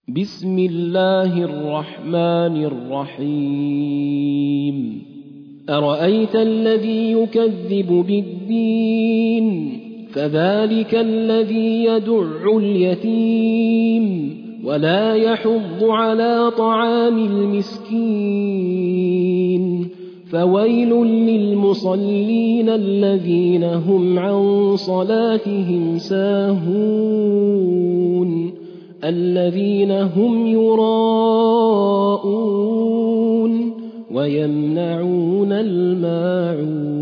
بسم الله الرحمن الرحيم أرأيت الذي يكذب بالدين فذلك الذي يدع اليتيم ولا يحض على طعام المسكين فويل للمصلين الذين هم عن صلاتهم ساهون الذين هم يراءون ويمنعون الماعون